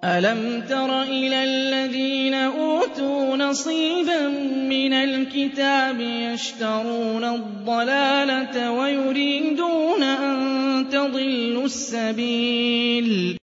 أَلَمْ تَرَ إِلَى الَّذِينَ أُوتُوا نَصِيبًا مِّنَ الْكِتَابِ يَشْتَرُونَ الضَّلَالَةَ وَيُرِيدُونَ أَن تَضِلُّوا السَّبِيلَ